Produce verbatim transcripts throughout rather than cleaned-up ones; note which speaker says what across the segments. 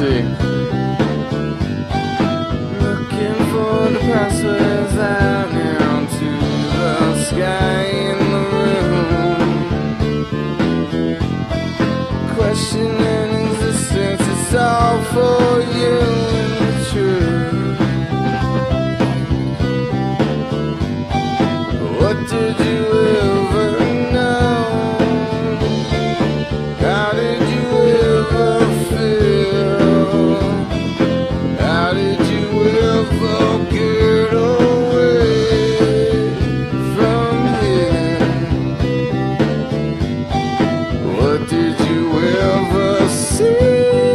Speaker 1: see. Looking for the passwords out now to the sky in the room. Questioning existence, it's all for you and the truth. What did you ever know? How did you ever feel? How did you ever get away from here? What did you ever see?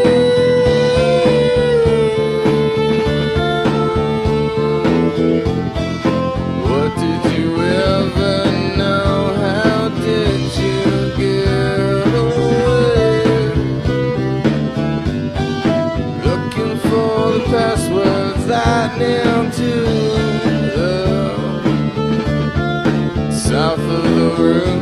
Speaker 1: What did you ever know? How did you get away? Looking for the passwords that nail to the south of the room.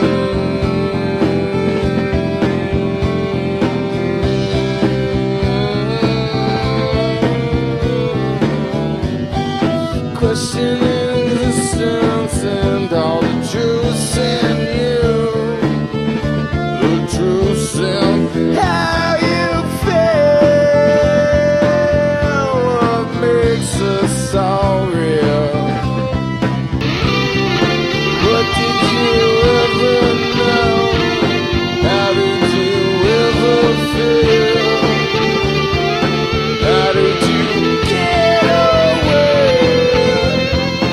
Speaker 1: Questioning existence and all the truths in you, the truths in how you feel, what makes us all real. What did you ever know? How did you ever feel? How did you get away?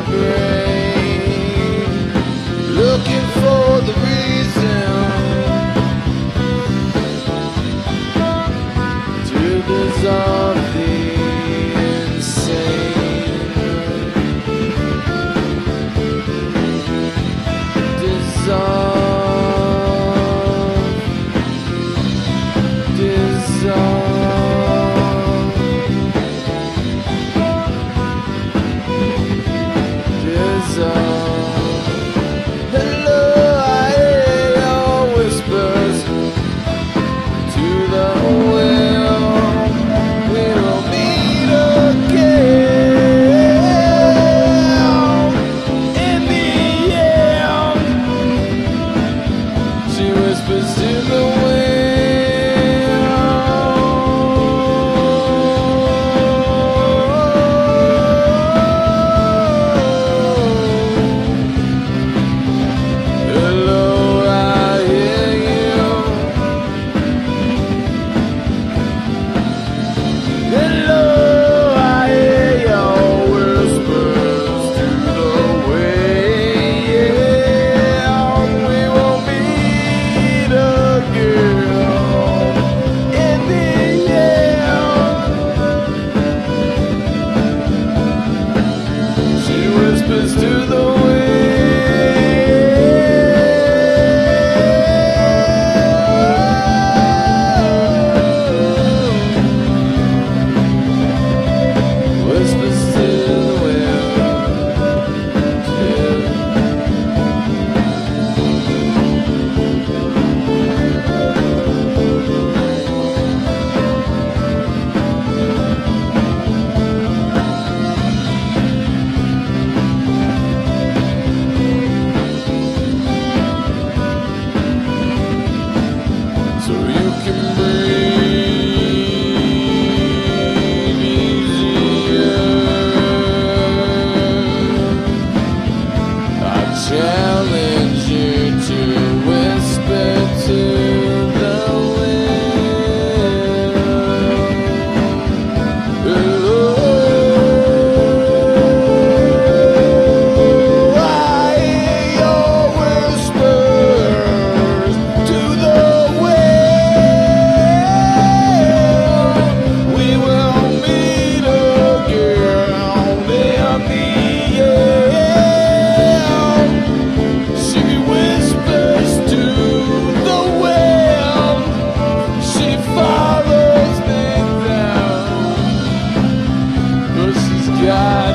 Speaker 1: my brain, looking for the reason to dissolve the insane, dissolve, dissolve, dissolve. Hello, I hear your whispers to the well. We will meet again in the end. She whispers to the whispers to the wind, whispers to the wind, so you can breathe easier. I challenge you to whisper to the wind. Hello, I hear your whispers to the we will meet again in the end. She whispers to the wind, she follows me down, 'cause she's got a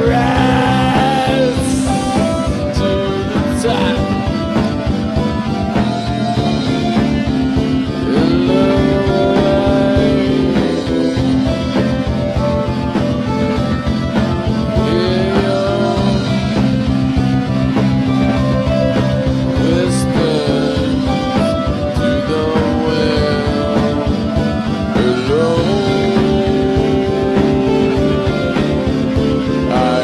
Speaker 1: rise to the top. Hello, I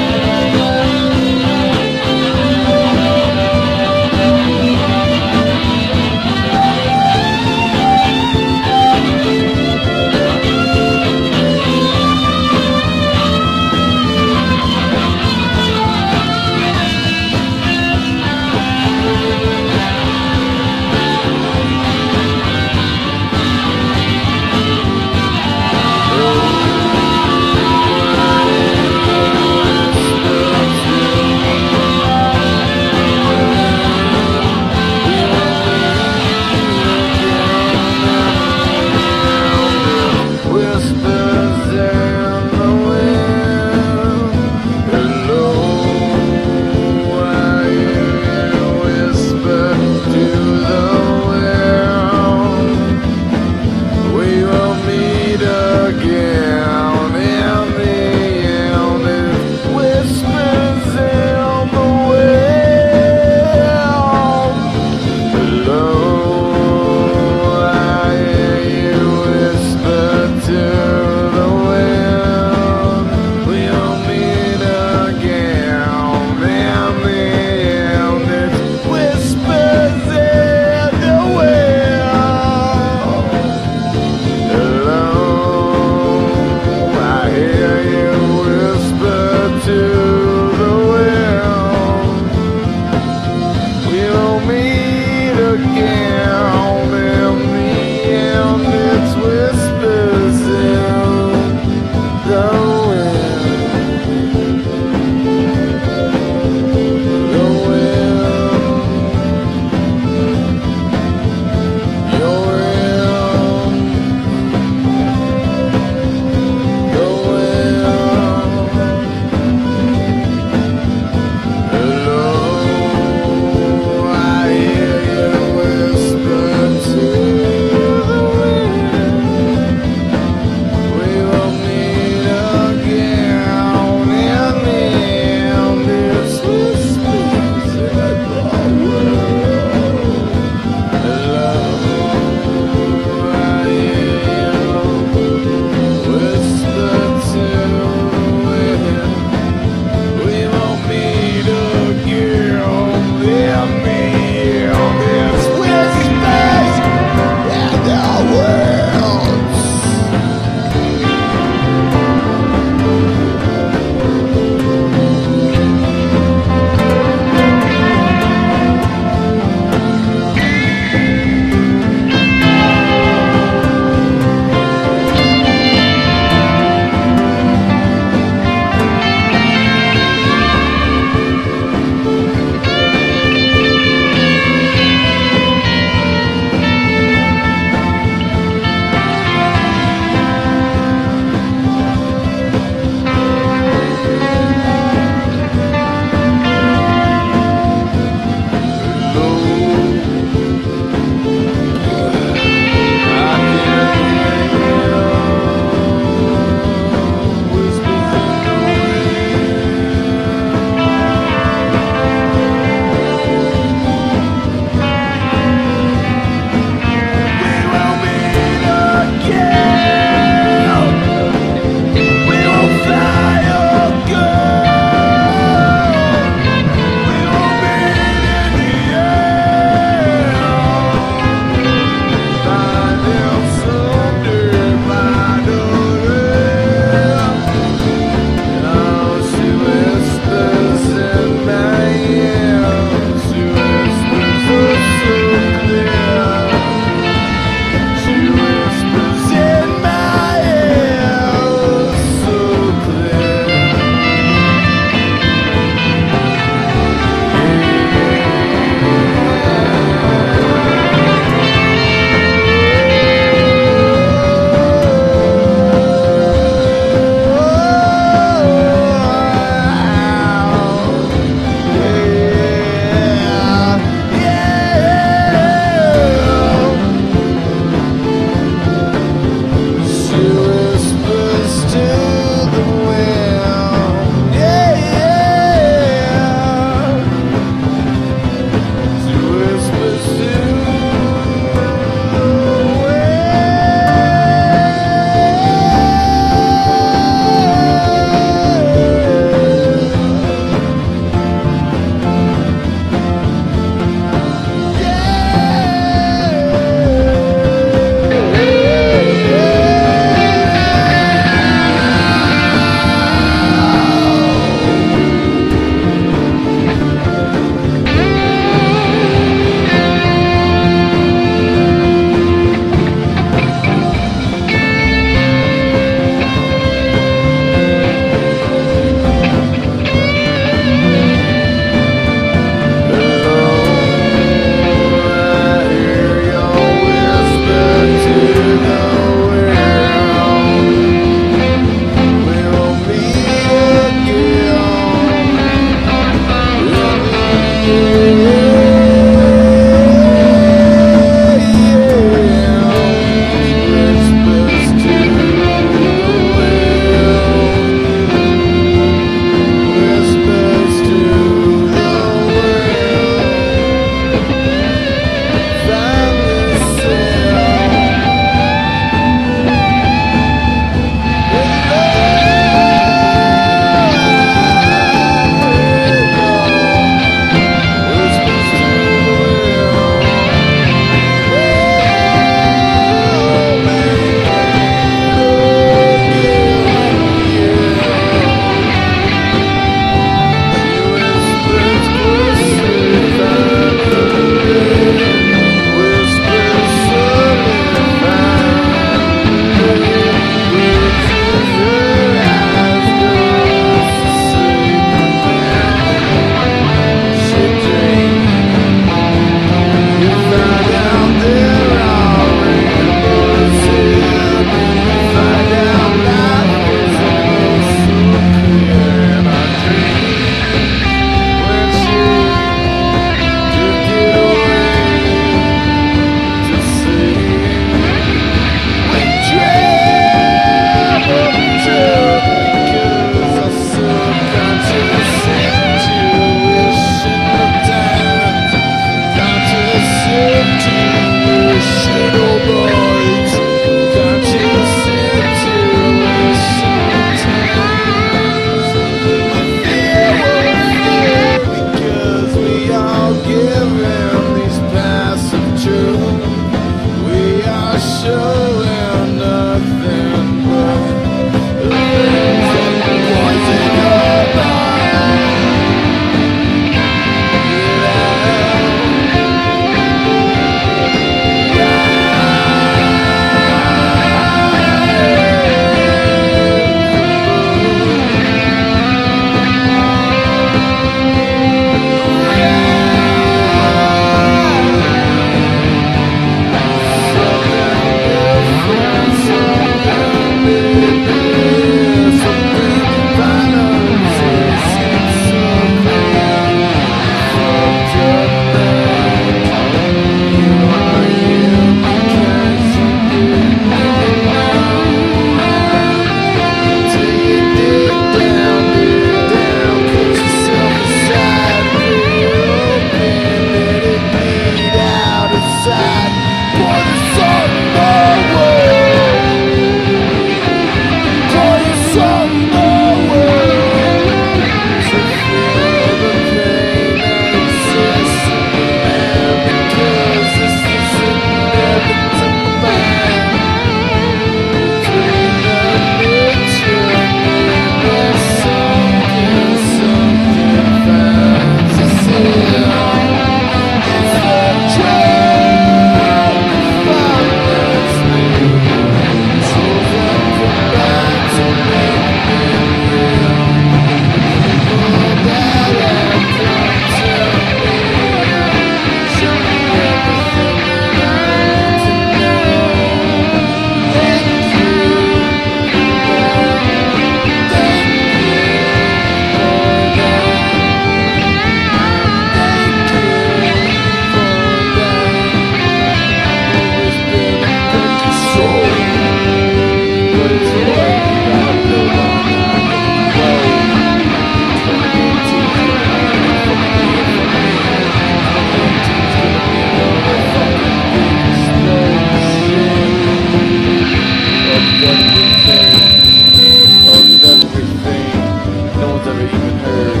Speaker 1: everything. Owns everything. No one's ever even heard.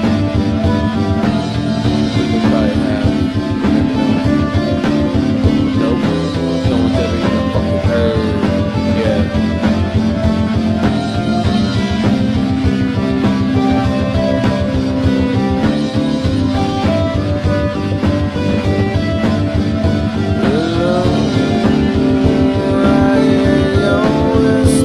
Speaker 1: They probably have. Nope. No one's ever even fucking heard. Yeah. Hello, I know this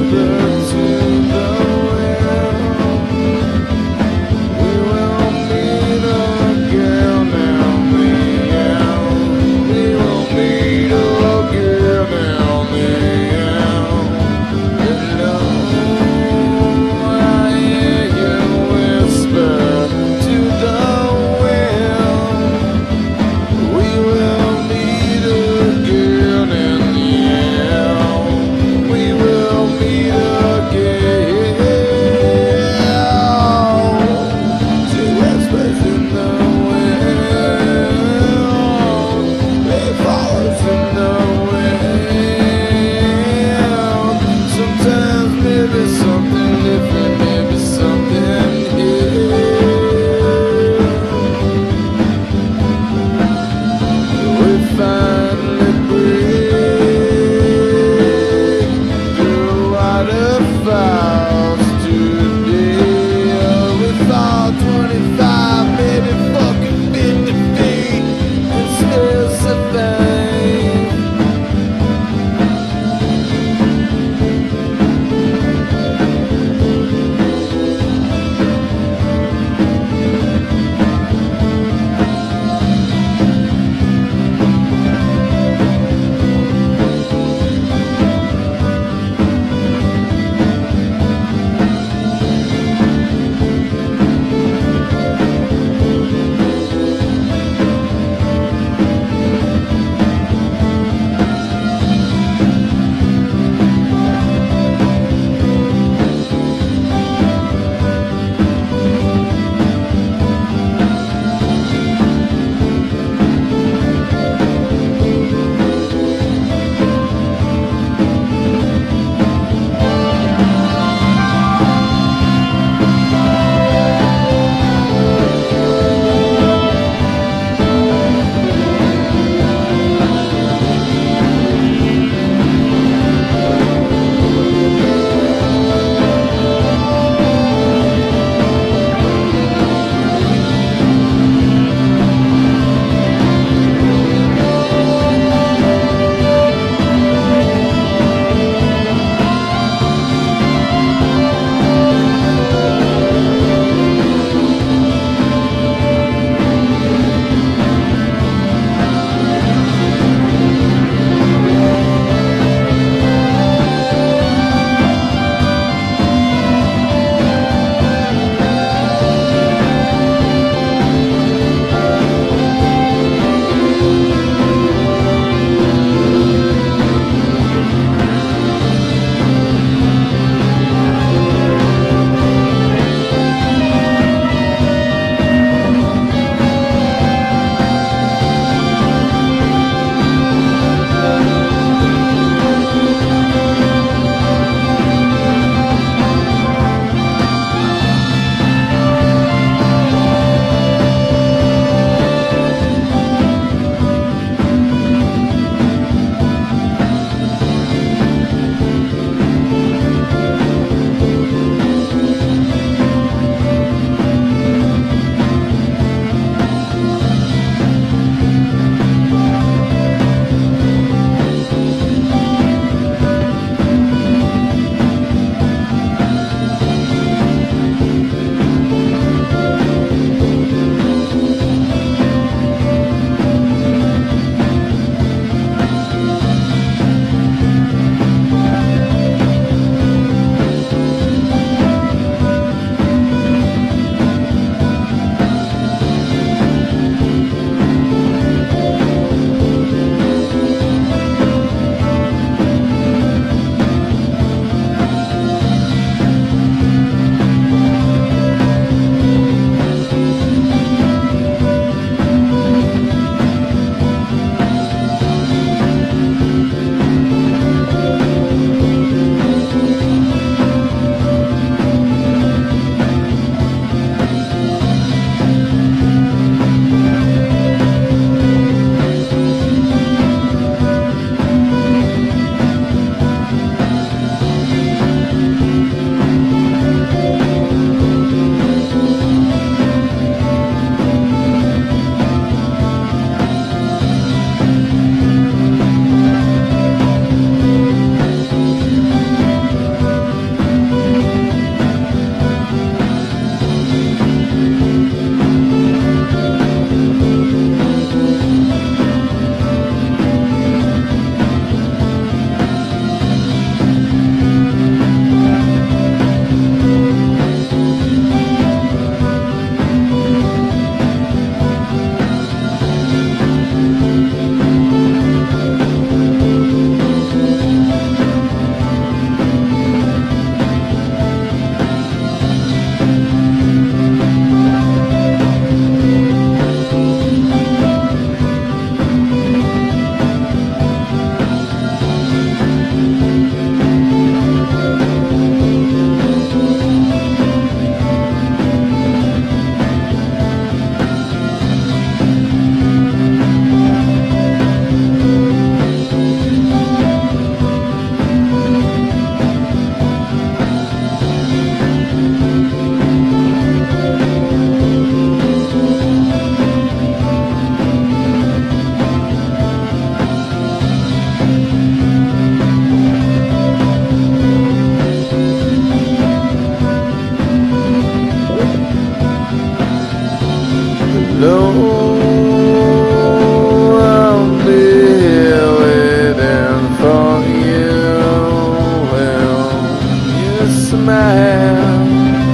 Speaker 1: smile,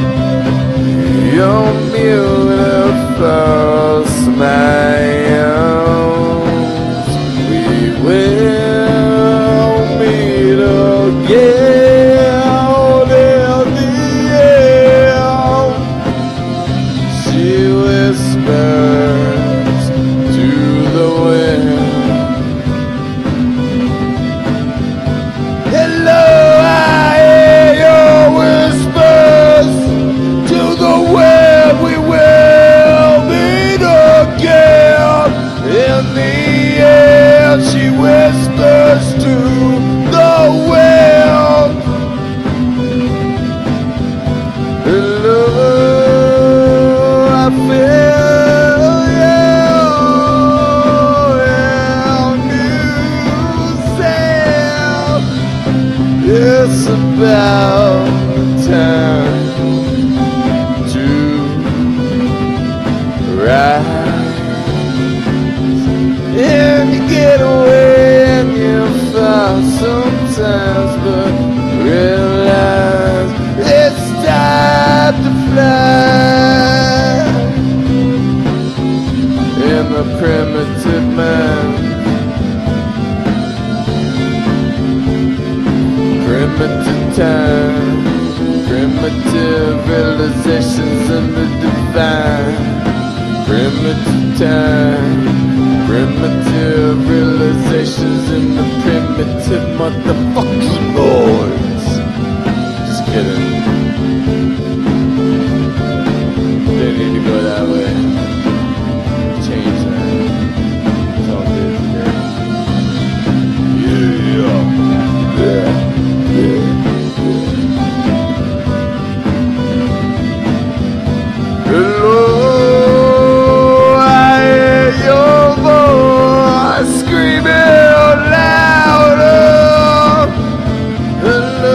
Speaker 1: your beautiful smiles. We will meet again in the end. She whispers to the wind. Hello, I hear your whispers to the wind. We will meet again in the end. She whispers to the wind. Hello, I feel you, and you say it's about time to rise and get away, and you fall sometimes, but realize it's time to fly. In the primitive man, primitive time, primitive realizations in the divine. Primitive time, primitive realizations in the primitive motherfucking noise. Just kidding. They need to go that way. Change that. It's all good today. Yeah, yeah, yeah, yeah. Hello. Screaming louder. Hello.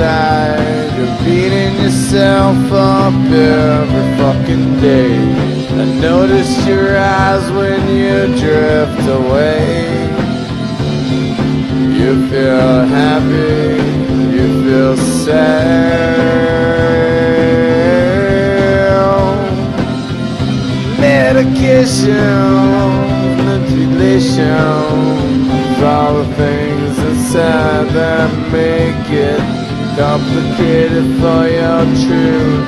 Speaker 1: tired of beating yourself up every fucking day. I notice your eyes when you drift away. You feel happy, you feel sad. Medication, manipulation, all the things inside that make it complicated for your truth,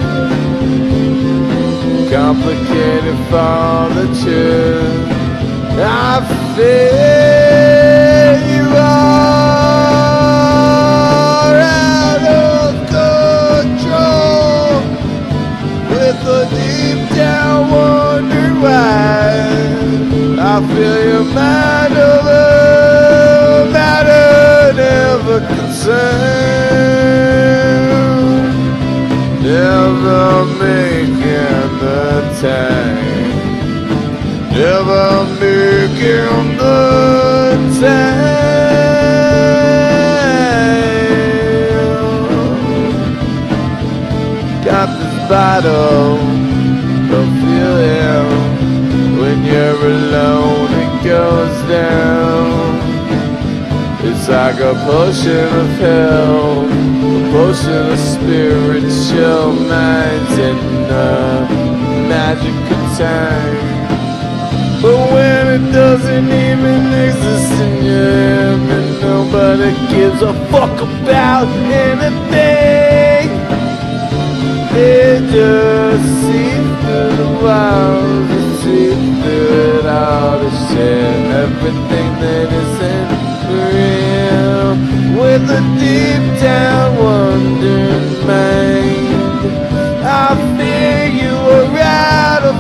Speaker 1: complicated for the truth. I feel you are out of control, with a deep down wonder why. I feel your mind over matter, never concerned, never making the time, never making the time. Got this bottle of feeling when you're alone, it goes down. It's like a potion of hell, a potion of spiritual minds in the magic of time. But when it doesn't even exist in you, and nobody gives a fuck about anything, they just see through the walls, they see through it all, they share everything that isn't real, with a deep down wondering mind. I fear you are out of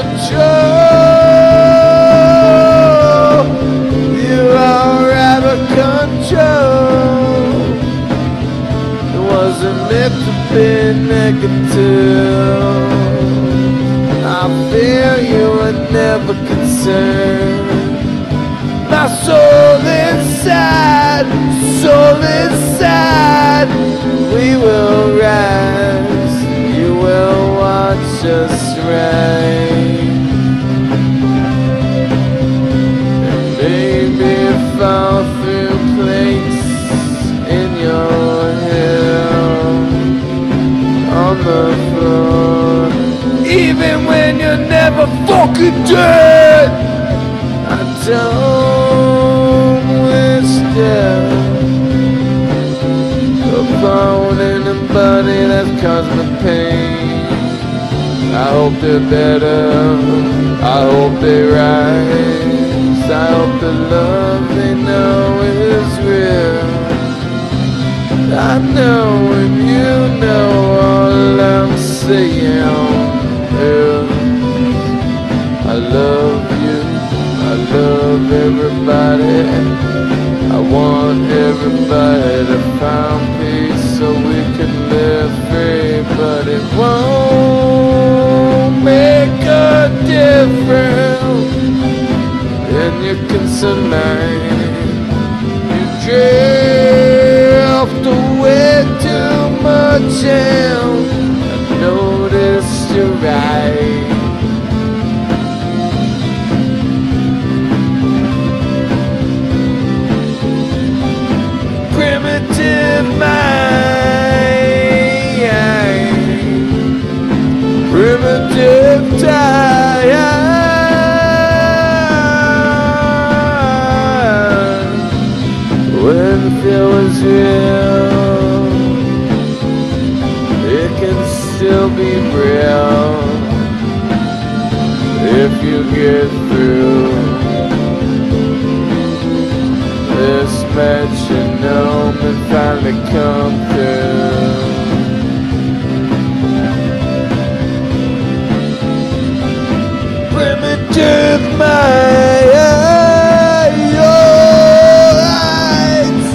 Speaker 1: control, you are out of control. It wasn't meant to be negative. I fear you are never concerned. My soul inside, soul inside, we will rise, you will watch us rise, and maybe fall through place in your hair, on the floor, even when you're never fucking dead. I don't wish death upon anybody that's caused me pain. I hope they're better, I hope they rise, I hope the love they know is real. I know and you know all I'm saying is I love you, I love everybody, I want everybody to find peace so we can live free, but it won't make a difference in your concern line. You drift away too much and I noticed you're right. Primitive mind, primitive time. When fear was real, it can still be real if you get through this metronome and finally come through. Primitive mind, your eyes.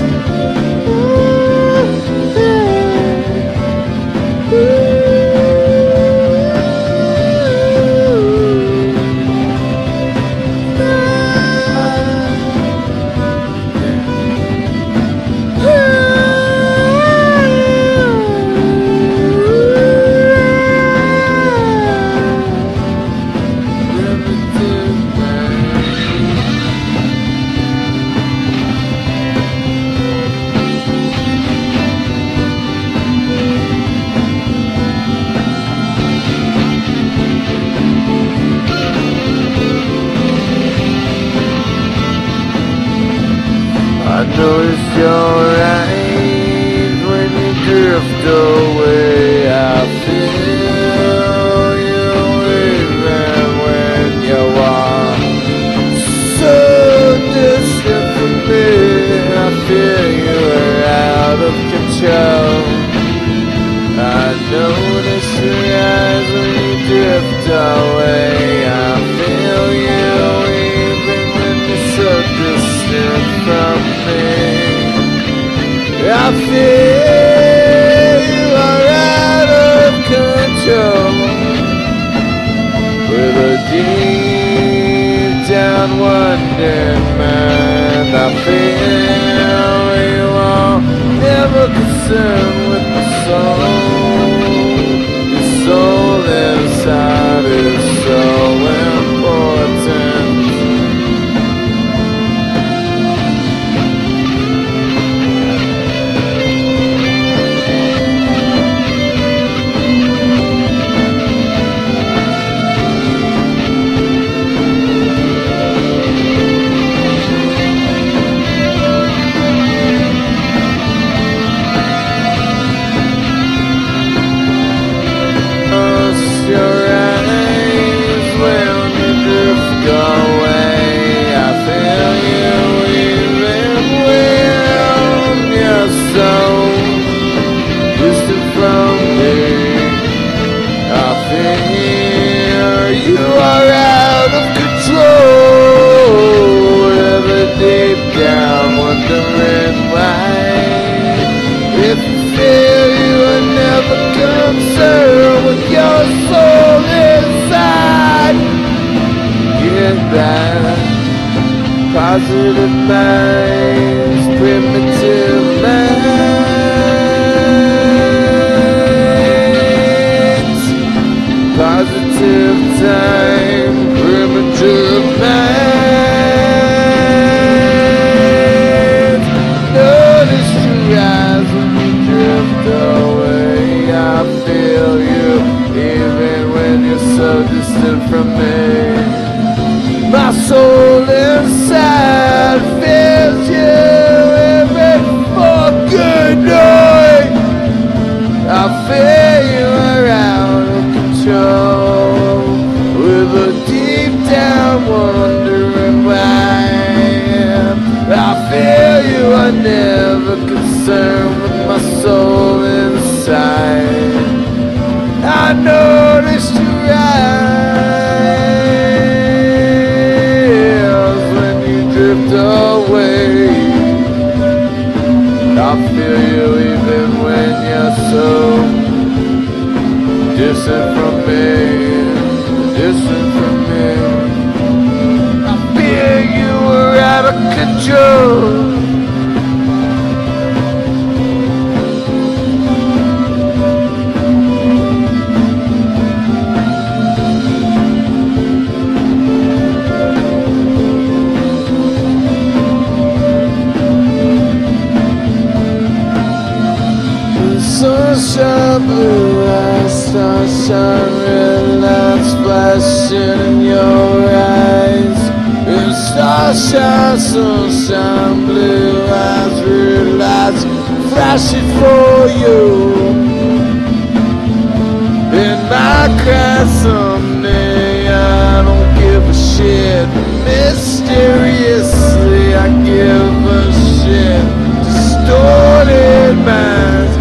Speaker 1: notice your eyes when you drift away. I feel you even when you are so distant from me. I feel you are out of control. I notice your eyes when you drift away. I feel you even when you're so distant from me. I feel you are out of control. With a deep down wondering mind, I feel you are never concerned with the soul. The soul inside is so important. Positive minds, primitive minds. Positive time, primitive minds. Notice your eyes when you drift away. I feel you even when you're so distant from me. My soul inside feels you every fucking night. I feel you are out of control. With a deep down wondering why. I feel you are never concerned with my soul inside. I noticed your eyes drift away. I feel you even when you're so distant from me, distant from me. I feel you are out of control. Sunshine, blue eyes, starshine, red lights flashing in your eyes. In starshine, sunshine, blue eyes, red lights flashing for you. In my cry someday, I don't give a shit. Mysteriously, I give a shit. Distorted minds.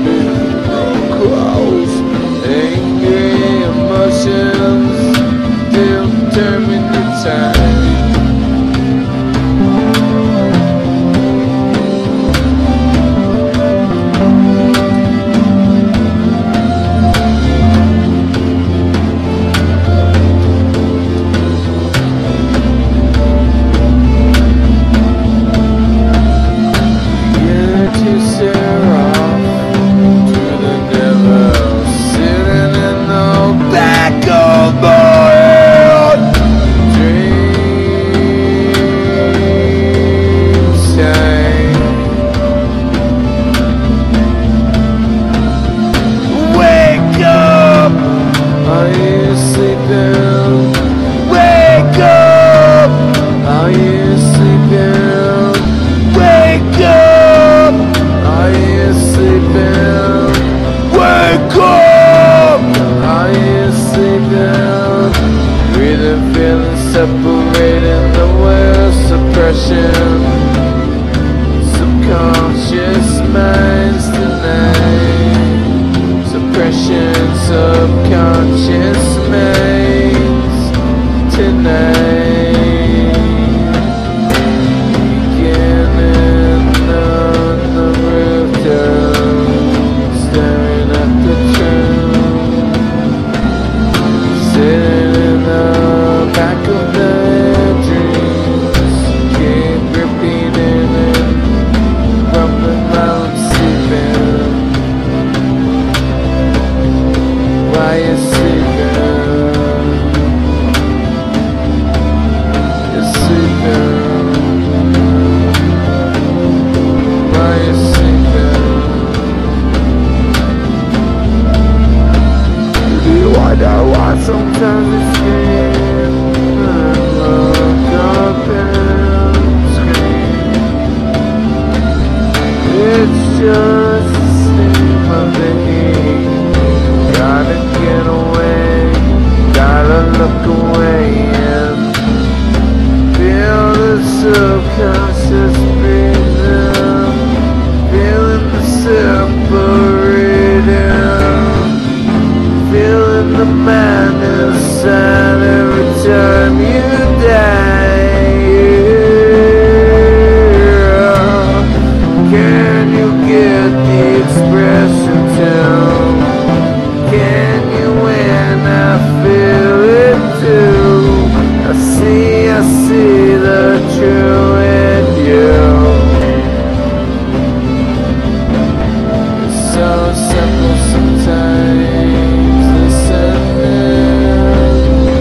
Speaker 1: Angry emotions still determine the time. Yeah, just the steam of the heat. Gotta get away, gotta look away and feel the subconscious breathing, feeling the separating, feeling the madness and every time you die. Can you get the expression down? Can you when I feel it too? I see, I see the true in you. It's so simple sometimes, listening,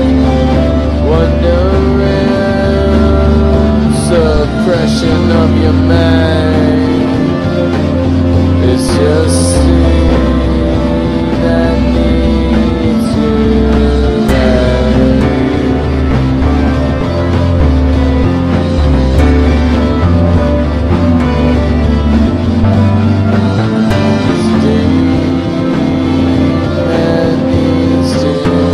Speaker 1: wondering, suppression of your mind. It's just see that needs to rise. It's deep that needs to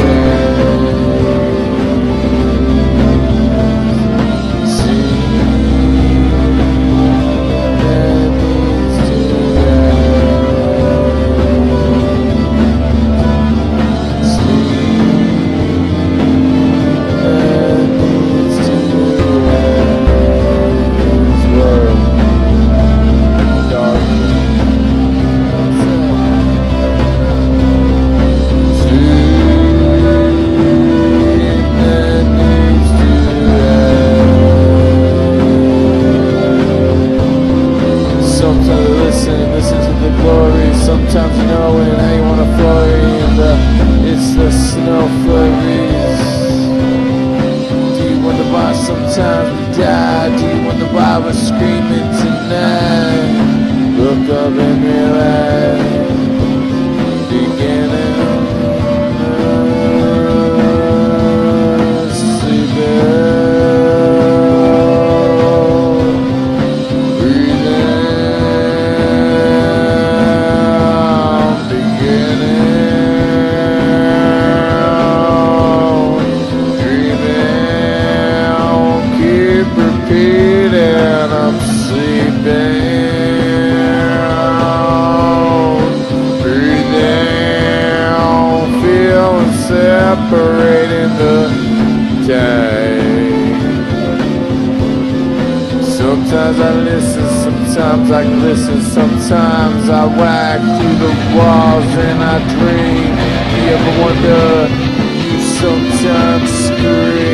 Speaker 1: rise. See that needs to sometimes listen, listen to the glory. Sometimes knowing how you wanna flurry and the, it's the snow flurries. Do you wonder why sometimes we die? Do you wonder why we're screaming tonight? Look up and realize beginning of sleeping. I'm sleeping, breathing, feeling separating the day. Sometimes I listen, sometimes I glisten, sometimes I whack through the walls and I dream. You ever wonder, you sometimes scream.